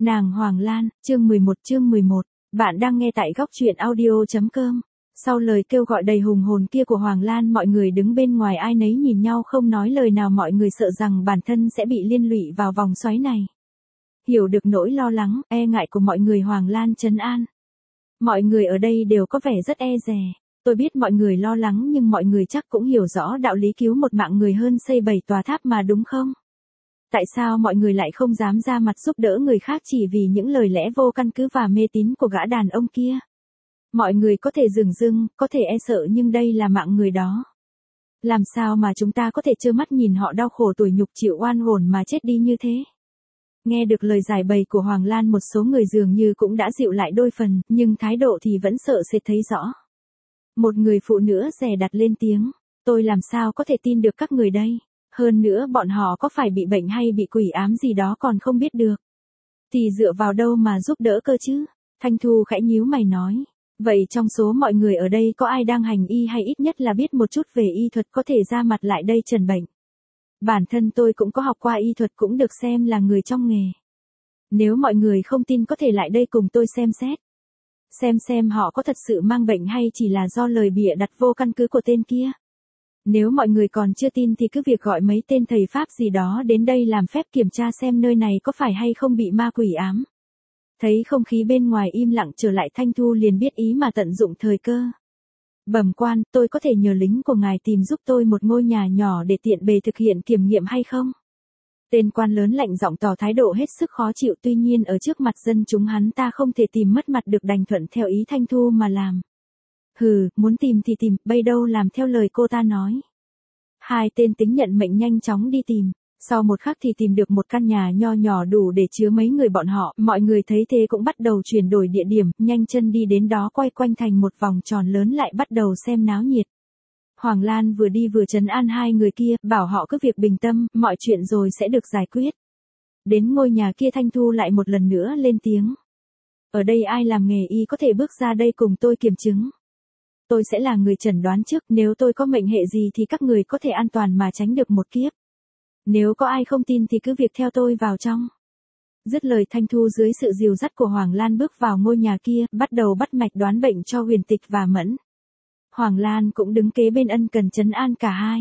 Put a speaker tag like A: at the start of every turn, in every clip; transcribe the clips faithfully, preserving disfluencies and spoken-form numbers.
A: Nàng Hoàng Lan, chương mười một chương mười một. Bạn đang nghe tại góc truyện audio.com. Sau lời kêu gọi đầy hùng hồn kia của Hoàng Lan, mọi người đứng bên ngoài ai nấy nhìn nhau không nói lời nào, mọi người sợ rằng bản thân sẽ bị liên lụy vào vòng xoáy này. Hiểu được nỗi lo lắng, e ngại của mọi người, Hoàng Lan trấn an. Mọi người ở đây đều có vẻ rất e dè. Tôi biết mọi người lo lắng nhưng mọi người chắc cũng hiểu rõ đạo lý cứu một mạng người hơn xây bảy tòa tháp mà, đúng không? Tại sao mọi người lại không dám ra mặt giúp đỡ người khác chỉ vì những lời lẽ vô căn cứ và mê tín của gã đàn ông kia? Mọi người có thể dửng dưng, có thể e sợ, nhưng đây là mạng người đó. Làm sao mà chúng ta có thể trơ mắt nhìn họ đau khổ tủi nhục chịu oan hồn mà chết đi như thế? Nghe được lời giải bày của Hoàng Lan, một số người dường như cũng đã dịu lại đôi phần, nhưng thái độ thì vẫn sợ sệt thấy rõ. Một người phụ nữ dè đặt lên tiếng, tôi làm sao có thể tin được các người đây? Hơn nữa bọn họ có phải bị bệnh hay bị quỷ ám gì đó còn không biết được. Thì dựa vào đâu mà giúp đỡ cơ chứ? Thanh Thu khẽ nhíu mày nói. Vậy trong số mọi người ở đây có ai đang hành y hay ít nhất là biết một chút về y thuật có thể ra mặt lại đây trần bệnh? Bản thân tôi cũng có học qua y thuật, cũng được xem là người trong nghề. Nếu mọi người không tin có thể lại đây cùng tôi xem xét. Xem xem họ có thật sự mang bệnh hay chỉ là do lời bịa đặt vô căn cứ của tên kia. Nếu mọi người còn chưa tin thì cứ việc gọi mấy tên thầy Pháp gì đó đến đây làm phép kiểm tra xem nơi này có phải hay không bị ma quỷ ám. Thấy không khí bên ngoài im lặng trở lại, Thanh Thu liền biết ý mà tận dụng thời cơ. Bẩm quan, tôi có thể nhờ lính của ngài tìm giúp tôi một ngôi nhà nhỏ để tiện bề thực hiện kiểm nghiệm hay không? Tên quan lớn lạnh giọng tỏ thái độ hết sức khó chịu, tuy nhiên ở trước mặt dân chúng hắn ta không thể tìm mất mặt được, đành thuận theo ý Thanh Thu mà làm. Hừ, muốn tìm thì tìm, bây đâu làm theo lời cô ta nói. Hai tên tính nhận mệnh nhanh chóng đi tìm. Sau một khắc thì tìm được một căn nhà nho nhỏ đủ để chứa mấy người bọn họ. Mọi người thấy thế cũng bắt đầu chuyển đổi địa điểm, nhanh chân đi đến đó, quay quanh thành một vòng tròn lớn lại bắt đầu xem náo nhiệt. Hoàng Lan vừa đi vừa trấn an hai người kia, bảo họ cứ việc bình tâm, mọi chuyện rồi sẽ được giải quyết. Đến ngôi nhà kia, Thanh Thu lại một lần nữa lên tiếng. Ở đây ai làm nghề y có thể bước ra đây cùng tôi kiểm chứng. Tôi sẽ là người chẩn đoán trước, nếu tôi có mệnh hệ gì thì các người có thể an toàn mà tránh được một kiếp. Nếu có ai không tin thì cứ việc theo tôi vào trong. Dứt lời, Thanh Thu dưới sự dìu dắt của Hoàng Lan bước vào ngôi nhà kia, bắt đầu bắt mạch đoán bệnh cho Huyền Tịch và Mẫn. Hoàng Lan cũng đứng kế bên ân cần trấn an cả hai.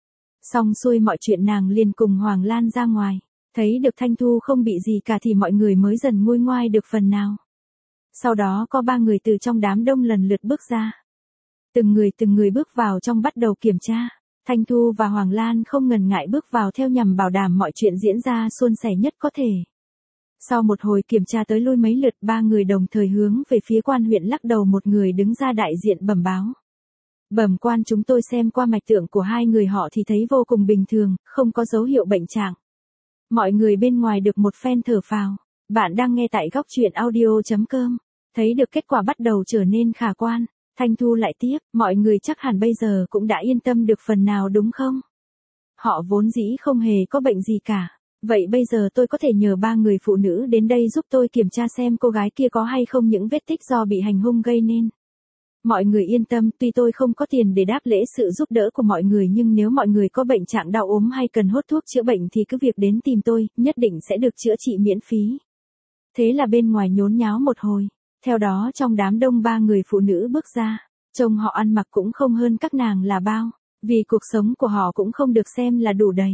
A: Xong xuôi mọi chuyện, nàng liền cùng Hoàng Lan ra ngoài. Thấy được Thanh Thu không bị gì cả thì mọi người mới dần nguôi ngoai được phần nào. Sau đó có ba người từ trong đám đông lần lượt bước ra. Từng người từng người bước vào trong bắt đầu kiểm tra. Thanh Thu và Hoàng Lan không ngần ngại bước vào theo nhằm bảo đảm mọi chuyện diễn ra suôn sẻ nhất có thể. Sau một hồi kiểm tra tới lui mấy lượt, ba người đồng thời hướng về phía quan huyện lắc đầu, một người đứng ra đại diện bẩm báo. Bẩm quan, chúng tôi xem qua mạch tượng của hai người họ thì thấy vô cùng bình thường, không có dấu hiệu bệnh trạng. Mọi người bên ngoài được một phen thở phào. Bạn đang nghe tại góc truyện audio.com. Thấy được kết quả bắt đầu trở nên khả quan. Thanh Thu lại tiếp, mọi người chắc hẳn bây giờ cũng đã yên tâm được phần nào đúng không? Họ vốn dĩ không hề có bệnh gì cả. Vậy bây giờ tôi có thể nhờ ba người phụ nữ đến đây giúp tôi kiểm tra xem cô gái kia có hay không những vết tích do bị hành hung gây nên. Mọi người yên tâm, tuy tôi không có tiền để đáp lễ sự giúp đỡ của mọi người, nhưng nếu mọi người có bệnh trạng đau ốm hay cần hốt thuốc chữa bệnh thì cứ việc đến tìm tôi, nhất định sẽ được chữa trị miễn phí. Thế là bên ngoài nhốn nháo một hồi. Theo đó trong đám đông ba người phụ nữ bước ra, trông họ ăn mặc cũng không hơn các nàng là bao, vì cuộc sống của họ cũng không được xem là đủ đầy.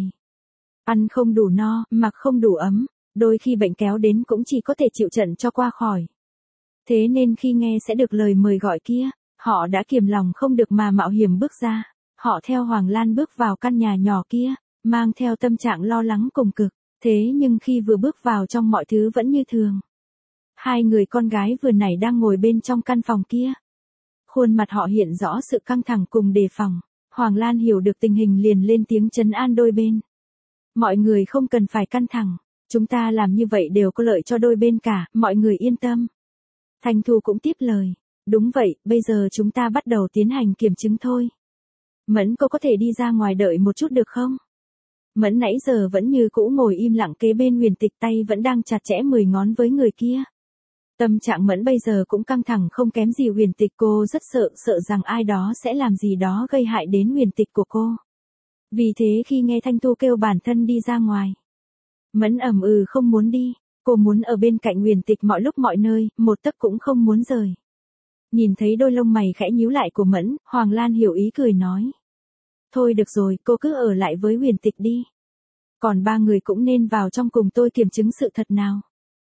A: Ăn không đủ no, mặc không đủ ấm, đôi khi bệnh kéo đến cũng chỉ có thể chịu trận cho qua khỏi. Thế nên khi nghe sẽ được lời mời gọi kia, họ đã kiềm lòng không được mà mạo hiểm bước ra. Họ theo Hoàng Lan bước vào căn nhà nhỏ kia, mang theo tâm trạng lo lắng cùng cực, thế nhưng khi vừa bước vào trong mọi thứ vẫn như thường. Hai người con gái vừa nãy đang ngồi bên trong căn phòng kia. Khuôn mặt họ hiện rõ sự căng thẳng cùng đề phòng. Hoàng Lan hiểu được tình hình liền lên tiếng trấn an đôi bên. Mọi người không cần phải căng thẳng. Chúng ta làm như vậy đều có lợi cho đôi bên cả, mọi người yên tâm. Thanh Thu cũng tiếp lời. Đúng vậy, bây giờ chúng ta bắt đầu tiến hành kiểm chứng thôi. Mẫn, cô có thể đi ra ngoài đợi một chút được không? Mẫn nãy giờ vẫn như cũ ngồi im lặng kế bên Huyền Tịch, tay vẫn đang chặt chẽ mười ngón với người kia. Tâm trạng Mẫn bây giờ cũng căng thẳng không kém gì Huyền Tịch, cô rất sợ, sợ rằng ai đó sẽ làm gì đó gây hại đến Huyền Tịch của cô. Vì thế khi nghe Thanh Thu kêu bản thân đi ra ngoài, Mẫn ầm ừ không muốn đi. Cô muốn ở bên cạnh Huyền Tịch mọi lúc mọi nơi, một tấc cũng không muốn rời. Nhìn thấy đôi lông mày khẽ nhíu lại của Mẫn, Hoàng Lan hiểu ý cười nói. Thôi được rồi, cô cứ ở lại với Huyền Tịch đi. Còn ba người cũng nên vào trong cùng tôi kiểm chứng sự thật nào.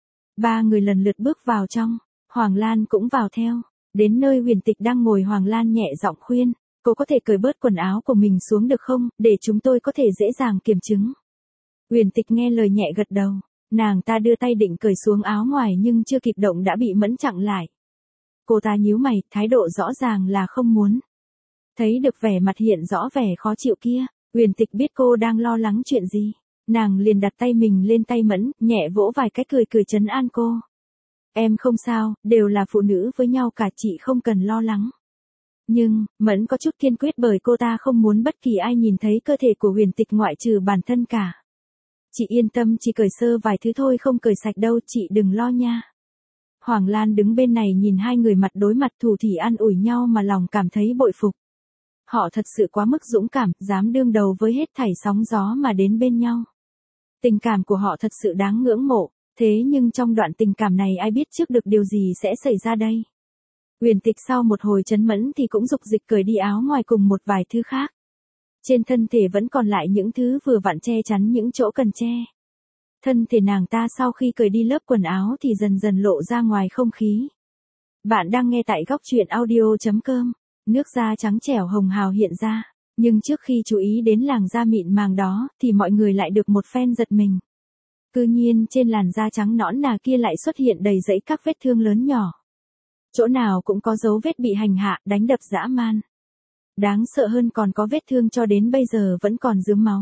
A: Ba người lần lượt bước vào trong, Hoàng Lan cũng vào theo. Đến nơi Huyền Tịch đang ngồi, Hoàng Lan nhẹ giọng khuyên, cô có thể cởi bớt quần áo của mình xuống được không, để chúng tôi có thể dễ dàng kiểm chứng. Huyền Tịch nghe lời nhẹ gật đầu, nàng ta đưa tay định cởi xuống áo ngoài nhưng chưa kịp động đã bị Mẫn chặn lại. Cô ta nhíu mày, thái độ rõ ràng là không muốn. Thấy được vẻ mặt hiện rõ vẻ khó chịu kia, Huyền Tịch biết cô đang lo lắng chuyện gì. Nàng liền đặt tay mình lên tay Mẫn, nhẹ vỗ vài cái cười cười trấn an cô. Em không sao, đều là phụ nữ với nhau cả, chị không cần lo lắng. Nhưng, Mẫn có chút kiên quyết bởi cô ta không muốn bất kỳ ai nhìn thấy cơ thể của Huyền Tịch ngoại trừ bản thân cả. Chị yên tâm, chỉ cởi sơ vài thứ thôi, không cởi sạch đâu, chị đừng lo nha. Hoàng Lan đứng bên này nhìn hai người mặt đối mặt thủ thỉ an ủi nhau mà lòng cảm thấy bội phục. Họ thật sự quá mức dũng cảm, dám đương đầu với hết thảy sóng gió mà đến bên nhau. Tình cảm của họ thật sự đáng ngưỡng mộ, thế nhưng trong đoạn tình cảm này ai biết trước được điều gì sẽ xảy ra đây. Huyền Tịch sau một hồi trấn mẫn thì cũng dục dịch cởi đi áo ngoài cùng một vài thứ khác. Trên thân thể vẫn còn lại những thứ vừa vặn che chắn những chỗ cần che. Thân thể nàng ta sau khi cởi đi lớp quần áo thì dần dần lộ ra ngoài không khí. Bạn đang nghe tại góc truyện audio chấm com. Nước da trắng trẻo hồng hào hiện ra. Nhưng trước khi chú ý đến làn da mịn màng đó thì mọi người lại được một phen giật mình. Cư nhiên trên làn da trắng nõn nà kia lại xuất hiện đầy rẫy các vết thương lớn nhỏ. Chỗ nào cũng có dấu vết bị hành hạ, đánh đập dã man. Đáng sợ hơn còn có vết thương cho đến bây giờ vẫn còn rướm máu.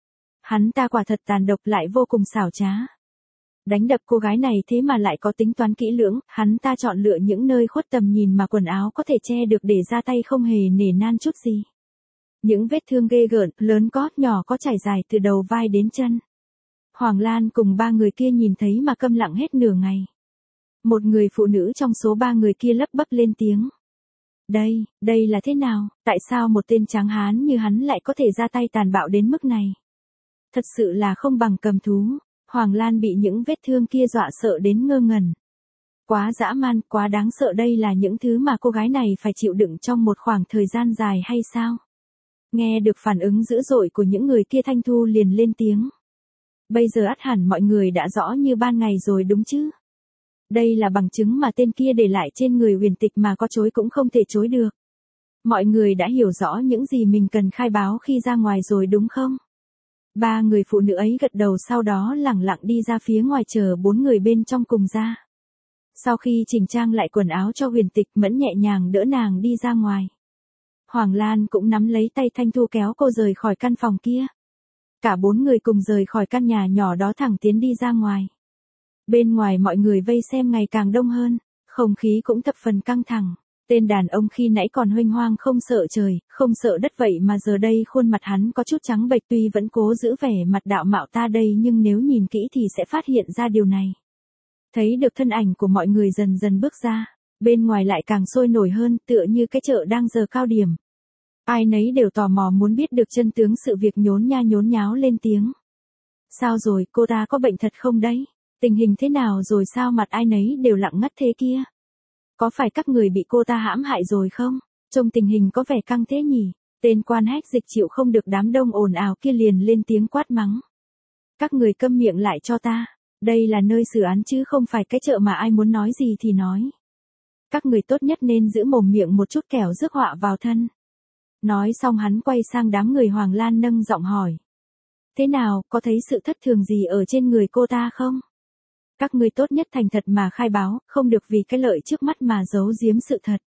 A: Hắn ta quả thật tàn độc lại vô cùng xảo trá. Đánh đập cô gái này thế mà lại có tính toán kỹ lưỡng, hắn ta chọn lựa những nơi khuất tầm nhìn mà quần áo có thể che được để ra tay không hề nể nan chút gì. Những vết thương ghê gớm, lớn có, nhỏ có trải dài từ đầu vai đến chân. Hoàng Lan cùng ba người kia nhìn thấy mà câm lặng hết nửa ngày. Một người phụ nữ trong số ba người kia lắp bắp lên tiếng. Đây, đây là thế nào, tại sao một tên tráng hán như hắn lại có thể ra tay tàn bạo đến mức này? Thật sự là không bằng cầm thú. Hoàng Lan bị những vết thương kia dọa sợ đến ngơ ngẩn. Quá dã man, quá đáng sợ, đây là những thứ mà cô gái này phải chịu đựng trong một khoảng thời gian dài hay sao? Nghe được phản ứng dữ dội của những người kia, Thanh Thu liền lên tiếng. Bây giờ ắt hẳn mọi người đã rõ như ban ngày rồi đúng chứ? Đây là bằng chứng mà tên kia để lại trên người Huyền Tịch mà có chối cũng không thể chối được. Mọi người đã hiểu rõ những gì mình cần khai báo khi ra ngoài rồi đúng không? Ba người phụ nữ ấy gật đầu, sau đó lẳng lặng đi ra phía ngoài chờ bốn người bên trong cùng ra. Sau khi chỉnh trang lại quần áo cho Huyền Tịch, Mẫn nhẹ nhàng đỡ nàng đi ra ngoài. Hoàng Lan cũng nắm lấy tay Thanh Thu kéo cô rời khỏi căn phòng kia. Cả bốn người cùng rời khỏi căn nhà nhỏ đó thẳng tiến đi ra ngoài. Bên ngoài mọi người vây xem ngày càng đông hơn, không khí cũng thập phần căng thẳng. Tên đàn ông khi nãy còn huênh hoang không sợ trời, không sợ đất, vậy mà giờ đây khuôn mặt hắn có chút trắng bệch, tuy vẫn cố giữ vẻ mặt đạo mạo ta đây nhưng nếu nhìn kỹ thì sẽ phát hiện ra điều này. Thấy được thân ảnh của mọi người dần dần bước ra, bên ngoài lại càng sôi nổi hơn, tựa như cái chợ đang giờ cao điểm. Ai nấy đều tò mò muốn biết được chân tướng sự việc, nhốn nha nhốn nháo lên tiếng. Sao rồi, cô ta có bệnh thật không đấy? Tình hình thế nào rồi, sao mặt ai nấy đều lặng ngắt thế kia? Có phải các người bị cô ta hãm hại rồi không? Trông tình hình có vẻ căng thế nhỉ? Tên quan hách dịch chịu không được đám đông ồn ào kia liền lên tiếng quát mắng. Các người câm miệng lại cho ta. Đây là nơi xử án chứ không phải cái chợ mà ai muốn nói gì thì nói. Các người tốt nhất nên giữ mồm miệng một chút kẻo rước họa vào thân. Nói xong hắn quay sang đám người. Hoàng Lan nâng giọng hỏi. Thế nào, có thấy sự thất thường gì ở trên người cô ta không? Các ngươi tốt nhất thành thật mà khai báo, không được vì cái lợi trước mắt mà giấu giếm sự thật.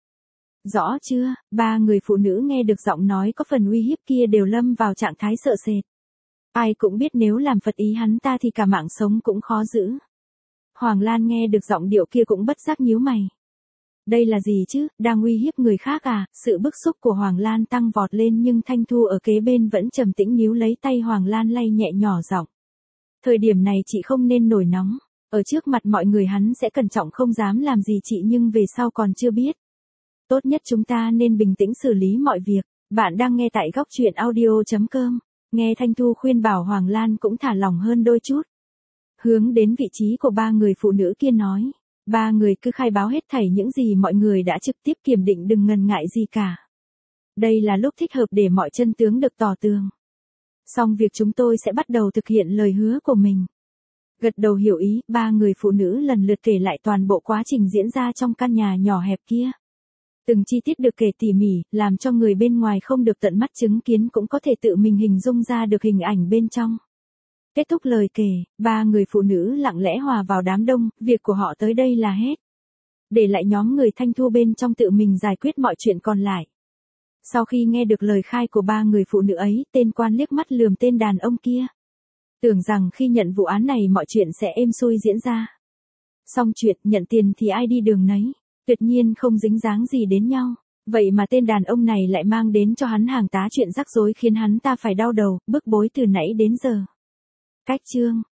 A: Rõ chưa? Ba người phụ nữ nghe được giọng nói có phần uy hiếp kia đều lâm vào trạng thái sợ sệt. Ai cũng biết nếu làm phật ý hắn ta thì cả mạng sống cũng khó giữ. Hoàng Lan nghe được giọng điệu kia cũng bất giác nhíu mày. Đây là gì chứ, đang uy hiếp người khác à? Sự bức xúc của Hoàng Lan tăng vọt lên nhưng Thanh Thu ở kế bên vẫn trầm tĩnh níu lấy tay Hoàng Lan lay nhẹ nhỏ giọng. Thời điểm này chị không nên nổi nóng. Ở trước mặt mọi người hắn sẽ cẩn trọng không dám làm gì chị nhưng về sau còn chưa biết. Tốt nhất chúng ta nên bình tĩnh xử lý mọi việc. Bạn đang nghe tại góc truyện audio chấm com. Nghe Thanh Thu khuyên bảo, Hoàng Lan cũng thả lỏng hơn đôi chút. hướng đến vị trí của ba người phụ nữ kia nói. Ba người cứ khai báo hết thảy những gì mọi người đã trực tiếp kiểm định, đừng ngần ngại gì cả. Đây là lúc thích hợp để mọi chân tướng được tỏ tường. Xong việc chúng tôi sẽ bắt đầu thực hiện lời hứa của mình. Gật đầu hiểu ý, ba người phụ nữ lần lượt kể lại toàn bộ quá trình diễn ra trong căn nhà nhỏ hẹp kia. Từng chi tiết được kể tỉ mỉ, làm cho người bên ngoài không được tận mắt chứng kiến cũng có thể tự mình hình dung ra được hình ảnh bên trong. Kết thúc lời kể, ba người phụ nữ lặng lẽ hòa vào đám đông, việc của họ tới đây là hết. Để lại nhóm người Thanh Thu bên trong tự mình giải quyết mọi chuyện còn lại. Sau khi nghe được lời khai của ba người phụ nữ ấy, tên quan liếc mắt lườm tên đàn ông kia. Tưởng rằng khi nhận vụ án này mọi chuyện sẽ êm xuôi diễn ra. Xong chuyện, nhận tiền thì ai đi đường nấy, tuyệt nhiên không dính dáng gì đến nhau. Vậy mà tên đàn ông này lại mang đến cho hắn hàng tá chuyện rắc rối khiến hắn ta phải đau đầu, bức bối từ nãy đến giờ. Cách chương